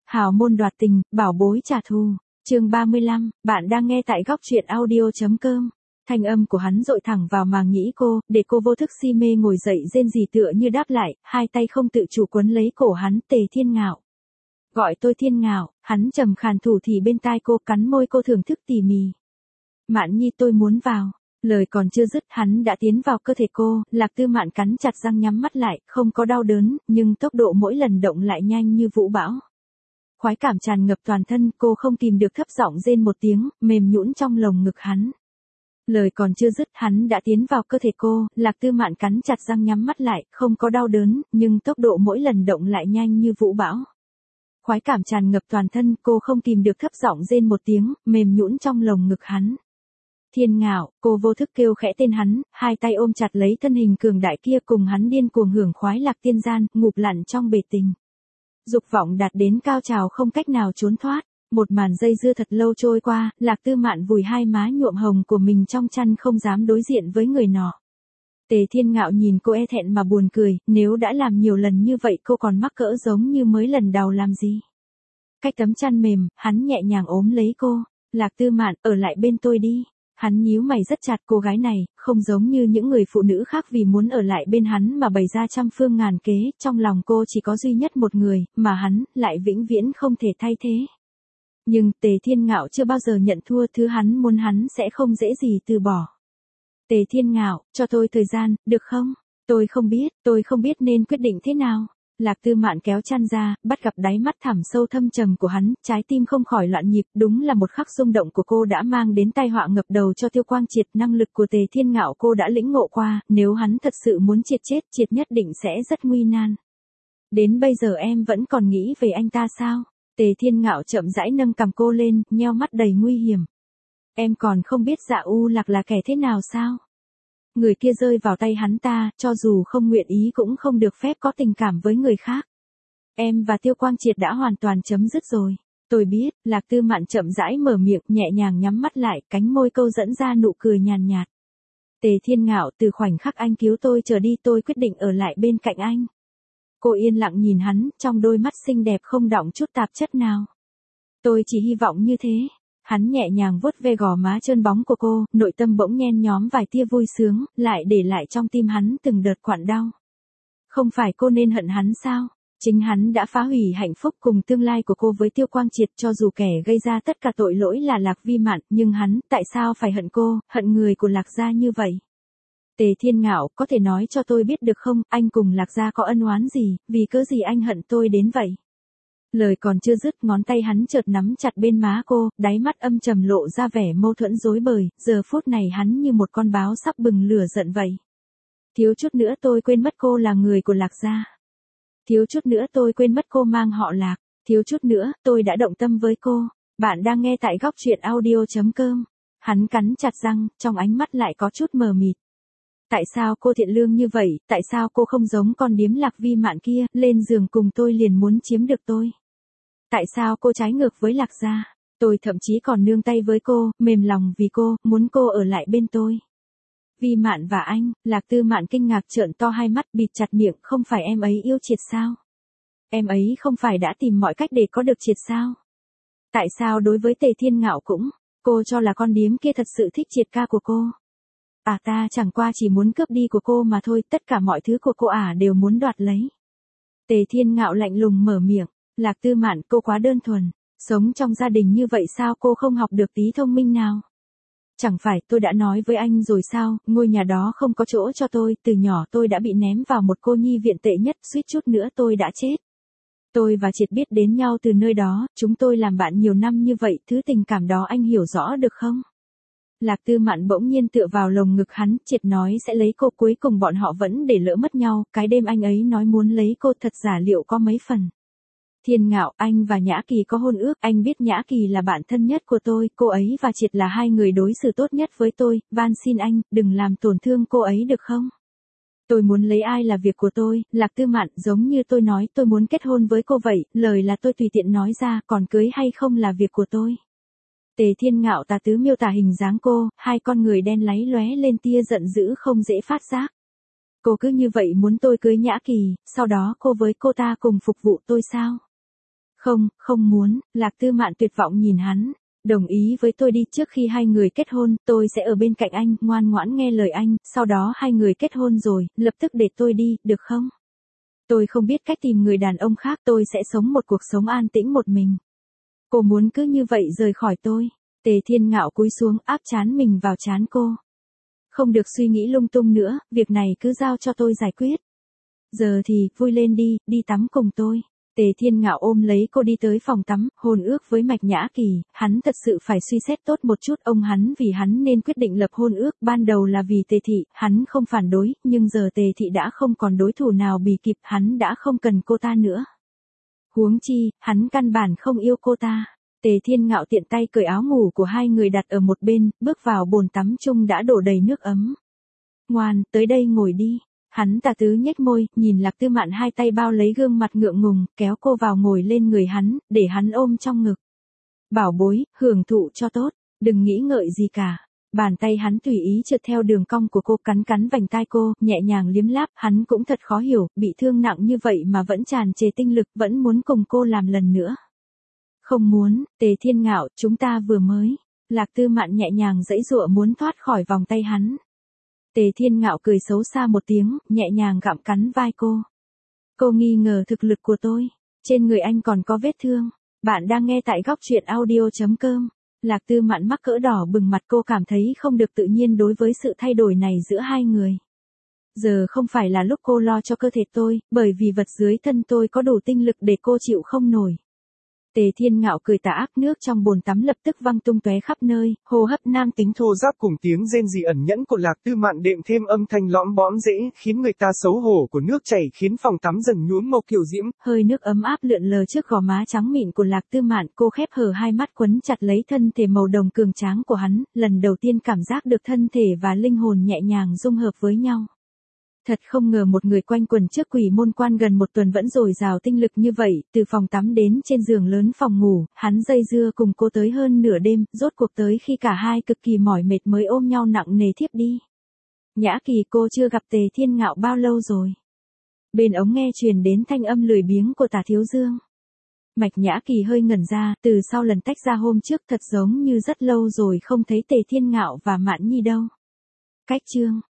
Hào môn đoạt tình, bảo bối trả thù. Chương 35, bạn đang nghe tại góc truyện audio.com. Thanh âm của hắn dội thẳng vào màng nhĩ cô, để cô vô thức si mê ngồi dậy rên rỉ tựa như đáp lại, hai tay không tự chủ quấn lấy cổ hắn. Tề Thiên Ngạo. Gọi tôi Thiên Ngạo, hắn trầm khàn thủ thì bên tai cô, cắn môi cô thưởng thức tỉ mỉ. Mạn Nhi, tôi muốn vào. Lời còn chưa dứt, hắn đã tiến vào cơ thể cô. Lạc Tư Mạn cắn chặt răng nhắm mắt lại, không có đau đớn, nhưng tốc độ mỗi lần động lại nhanh như vũ bão. Khoái cảm tràn ngập toàn thân, cô không kìm được thấp giọng rên một tiếng, mềm nhũn trong lồng ngực hắn. Lời còn chưa dứt, hắn đã tiến vào cơ thể cô. Lạc Tư Mạn cắn chặt răng nhắm mắt lại, không có đau đớn, nhưng tốc độ mỗi lần động lại nhanh như vũ bão. Khoái cảm tràn ngập toàn thân, cô không kìm được thấp giọng rên một tiếng, mềm nhũn trong lồng ngực hắn. Thiên Ngạo, cô vô thức kêu khẽ tên hắn, hai tay ôm chặt lấy thân hình cường đại kia, cùng hắn điên cuồng hưởng khoái lạc tiên gian, ngụp lặn trong bể tình. Dục vọng đạt đến cao trào không cách nào trốn thoát. Một màn dây dưa thật lâu trôi qua, Lạc Tư Mạn vùi hai má nhuộm hồng của mình trong chăn, không dám đối diện với người nọ. Tề Thiên Ngạo nhìn cô e thẹn mà buồn cười, nếu đã làm nhiều lần như vậy cô còn mắc cỡ giống như mới lần đầu làm gì. Cách tấm chăn mềm, hắn nhẹ nhàng ôm lấy cô. Lạc Tư Mạn, ở lại bên tôi đi. Hắn nhíu mày rất chặt, cô gái này, không giống như những người phụ nữ khác vì muốn ở lại bên hắn mà bày ra trăm phương ngàn kế, trong lòng cô chỉ có duy nhất một người, mà hắn, lại vĩnh viễn không thể thay thế. Nhưng, Tề Thiên Ngạo chưa bao giờ nhận thua, thứ hắn muốn hắn sẽ không dễ gì từ bỏ. Tề Thiên Ngạo, cho tôi thời gian, được không? Tôi không biết nên quyết định thế nào. Lạc Tư Mạn kéo chăn ra, bắt gặp đáy mắt thẳm sâu thâm trầm của hắn, trái tim không khỏi loạn nhịp, đúng là một khắc rung động của cô đã mang đến tai họa ngập đầu cho Tiêu Quang Triệt. Năng lực của Tề Thiên Ngạo cô đã lĩnh ngộ qua, nếu hắn thật sự muốn triệt chết, Triệt nhất định sẽ rất nguy nan. Đến bây giờ em vẫn còn nghĩ về anh ta sao? Tề Thiên Ngạo chậm rãi nâng cằm cô lên, nheo mắt đầy nguy hiểm. Em còn không biết Dạ U Lạc là kẻ thế nào sao? Người kia rơi vào tay hắn ta, cho dù không nguyện ý cũng không được phép có tình cảm với người khác. Em và Tiêu Quang Triệt đã hoàn toàn chấm dứt rồi. Tôi biết. Lạc Tư Mạn chậm rãi mở miệng, nhẹ nhàng nhắm mắt lại, cánh môi câu dẫn ra nụ cười nhàn nhạt. Tề Thiên Ngạo, từ khoảnh khắc anh cứu tôi trở đi, tôi quyết định ở lại bên cạnh anh. Cô yên lặng nhìn hắn, trong đôi mắt xinh đẹp không đọng chút tạp chất nào. Tôi chỉ hy vọng như thế. Hắn nhẹ nhàng vuốt ve gò má trơn bóng của cô, nội tâm bỗng nhen nhóm vài tia vui sướng, lại để lại trong tim hắn từng đợt quặn đau. Không phải cô nên hận hắn sao? Chính hắn đã phá hủy hạnh phúc cùng tương lai của cô với Tiêu Quang Triệt, cho dù kẻ gây ra tất cả tội lỗi là Lạc Vi Mạn, nhưng hắn, tại sao phải hận cô, hận người của Lạc gia như vậy? Tề Thiên Ngạo, có thể nói cho tôi biết được không, anh cùng Lạc gia có ân oán gì, vì cớ gì anh hận tôi đến vậy? Lời còn chưa dứt, ngón tay hắn chợt nắm chặt bên má cô, đáy mắt âm trầm lộ ra vẻ mâu thuẫn rối bời, giờ phút này hắn như một con báo sắp bừng lửa giận vậy. Thiếu chút nữa tôi quên mất cô là người của Lạc gia. Thiếu chút nữa tôi quên mất cô mang họ Lạc. Thiếu chút nữa, tôi đã động tâm với cô. Bạn đang nghe tại góc truyện audio.com. Hắn cắn chặt răng, trong ánh mắt lại có chút mờ mịt. Tại sao cô thiện lương như vậy, tại sao cô không giống con điếm Lạc Vi Mạn kia, lên giường cùng tôi liền muốn chiếm được tôi? Tại sao cô trái ngược với Lạc gia? Tôi thậm chí còn nương tay với cô, mềm lòng vì cô, muốn cô ở lại bên tôi. Vi Mạn và anh, Lạc Tư Mạn kinh ngạc trợn to hai mắt, bịt chặt miệng, không phải em ấy yêu Triệt sao? Em ấy không phải đã tìm mọi cách để có được Triệt sao? Tại sao đối với Tề Thiên Ngạo cũng, cô cho là con điếm kia thật sự thích Triệt ca của cô? Ta chẳng qua chỉ muốn cướp đi của cô mà thôi, tất cả mọi thứ của cô đều muốn đoạt lấy. Tề Thiên Ngạo lạnh lùng mở miệng, Lạc Tư Mạn, cô quá đơn thuần, sống trong gia đình như vậy sao cô không học được tí thông minh nào? Chẳng phải tôi đã nói với anh rồi sao, ngôi nhà đó không có chỗ cho tôi, từ nhỏ tôi đã bị ném vào một cô nhi viện tệ nhất, suýt chút nữa tôi đã chết. Tôi và Triệt biết đến nhau từ nơi đó, chúng tôi làm bạn nhiều năm như vậy, thứ tình cảm đó anh hiểu rõ được không? Lạc Tư Mạn bỗng nhiên tựa vào lồng ngực hắn, Triệt nói sẽ lấy cô, cuối cùng bọn họ vẫn để lỡ mất nhau, cái đêm anh ấy nói muốn lấy cô thật giả liệu có mấy phần. Thiên Ngạo, anh và Nhã Kỳ có hôn ước, anh biết Nhã Kỳ là bạn thân nhất của tôi, cô ấy và Triệt là hai người đối xử tốt nhất với tôi, van xin anh, đừng làm tổn thương cô ấy được không? Tôi muốn lấy ai là việc của tôi, Lạc Tư Mạn, giống như tôi nói tôi muốn kết hôn với cô vậy, lời là tôi tùy tiện nói ra, còn cưới hay không là việc của tôi. Tề Thiên Ngạo tà tứ miêu tả hình dáng cô, hai con người đen láy lóe lên tia giận dữ không dễ phát giác. Cô cứ như vậy muốn tôi cưới Nhã Kỳ, sau đó cô với cô ta cùng phục vụ tôi sao? Không, không muốn, Lạc Tư Mạn tuyệt vọng nhìn hắn. Đồng ý với tôi đi, trước khi hai người kết hôn, tôi sẽ ở bên cạnh anh, ngoan ngoãn nghe lời anh, sau đó hai người kết hôn rồi, lập tức để tôi đi, được không? Tôi không biết cách tìm người đàn ông khác, tôi sẽ sống một cuộc sống an tĩnh một mình. Cô muốn cứ như vậy rời khỏi tôi. Tề Thiên Ngạo cúi xuống áp trán mình vào trán cô. Không được suy nghĩ lung tung nữa, việc này cứ giao cho tôi giải quyết. Giờ thì, vui lên đi, đi tắm cùng tôi. Tề Thiên Ngạo ôm lấy cô đi tới phòng tắm, hôn ước với Mạch Nhã Kỳ, hắn thật sự phải suy xét tốt một chút, ông hắn vì hắn nên quyết định lập hôn ước, ban đầu là vì Tề Thị, hắn không phản đối, nhưng giờ Tề Thị đã không còn đối thủ nào bì kịp, hắn đã không cần cô ta nữa. Huống chi, hắn căn bản không yêu cô ta. Tề Thiên Ngạo tiện tay cởi áo ngủ của hai người đặt ở một bên, bước vào bồn tắm chung đã đổ đầy nước ấm. Ngoan, tới đây ngồi đi. Hắn tà tứ nhếch môi, nhìn Lạc Tư Mạn hai tay bao lấy gương mặt ngượng ngùng, kéo cô vào ngồi lên người hắn, để hắn ôm trong ngực. Bảo bối, hưởng thụ cho tốt, đừng nghĩ ngợi gì cả. Bàn tay hắn tùy ý trượt theo đường cong của cô, cắn cắn vành tai cô, nhẹ nhàng liếm láp, hắn cũng thật khó hiểu, bị thương nặng như vậy mà vẫn tràn trề tinh lực, vẫn muốn cùng cô làm lần nữa. Không muốn, Tề Thiên Ngạo, chúng ta vừa mới. Lạc Tư Mạn nhẹ nhàng giãy giụa muốn thoát khỏi vòng tay hắn. Tề Thiên Ngạo cười xấu xa một tiếng, nhẹ nhàng gặm cắn vai cô. Cô nghi ngờ thực lực của tôi. Trên người anh còn có vết thương. Bạn đang nghe tại góc truyện audio.com. Lạc Tư Mạn mắc cỡ đỏ bừng mặt, cô cảm thấy không được tự nhiên đối với sự thay đổi này giữa hai người. Giờ không phải là lúc cô lo cho cơ thể tôi, bởi vì vật dưới thân tôi có đủ tinh lực để cô chịu không nổi. Tề Thiên Ngạo cười tà ác, nước trong bồn tắm lập tức văng tung tóe khắp nơi, hô hấp nam tính thô ráp cùng tiếng rên rỉ ẩn nhẫn của Lạc Tư Mạn đệm thêm âm thanh lõm bõm dễ khiến người ta xấu hổ của nước chảy, khiến phòng tắm dần nhuốm màu kiều diễm. Hơi nước ấm áp lượn lờ trước gò má trắng mịn của Lạc Tư Mạn, cô khép hờ hai mắt quấn chặt lấy thân thể màu đồng cường tráng của hắn, lần đầu tiên cảm giác được thân thể và linh hồn nhẹ nhàng dung hợp với nhau. Thật không ngờ một người quanh quẩn trước Quỷ Môn Quan gần một tuần vẫn dồi dào tinh lực như vậy, từ phòng tắm đến trên giường lớn phòng ngủ, hắn dây dưa cùng cô tới hơn nửa đêm, rốt cuộc tới khi cả hai cực kỳ mỏi mệt mới ôm nhau nặng nề thiếp đi. Nhã Kỳ, cô chưa gặp Tề Thiên Ngạo bao lâu rồi? Bên ống nghe truyền đến thanh âm lười biếng của Tả Thiếu Dương. Mạch Nhã Kỳ hơi ngẩn ra, từ sau lần tách ra hôm trước thật giống như rất lâu rồi không thấy Tề Thiên Ngạo và Mạn Nhi đâu. Cách chương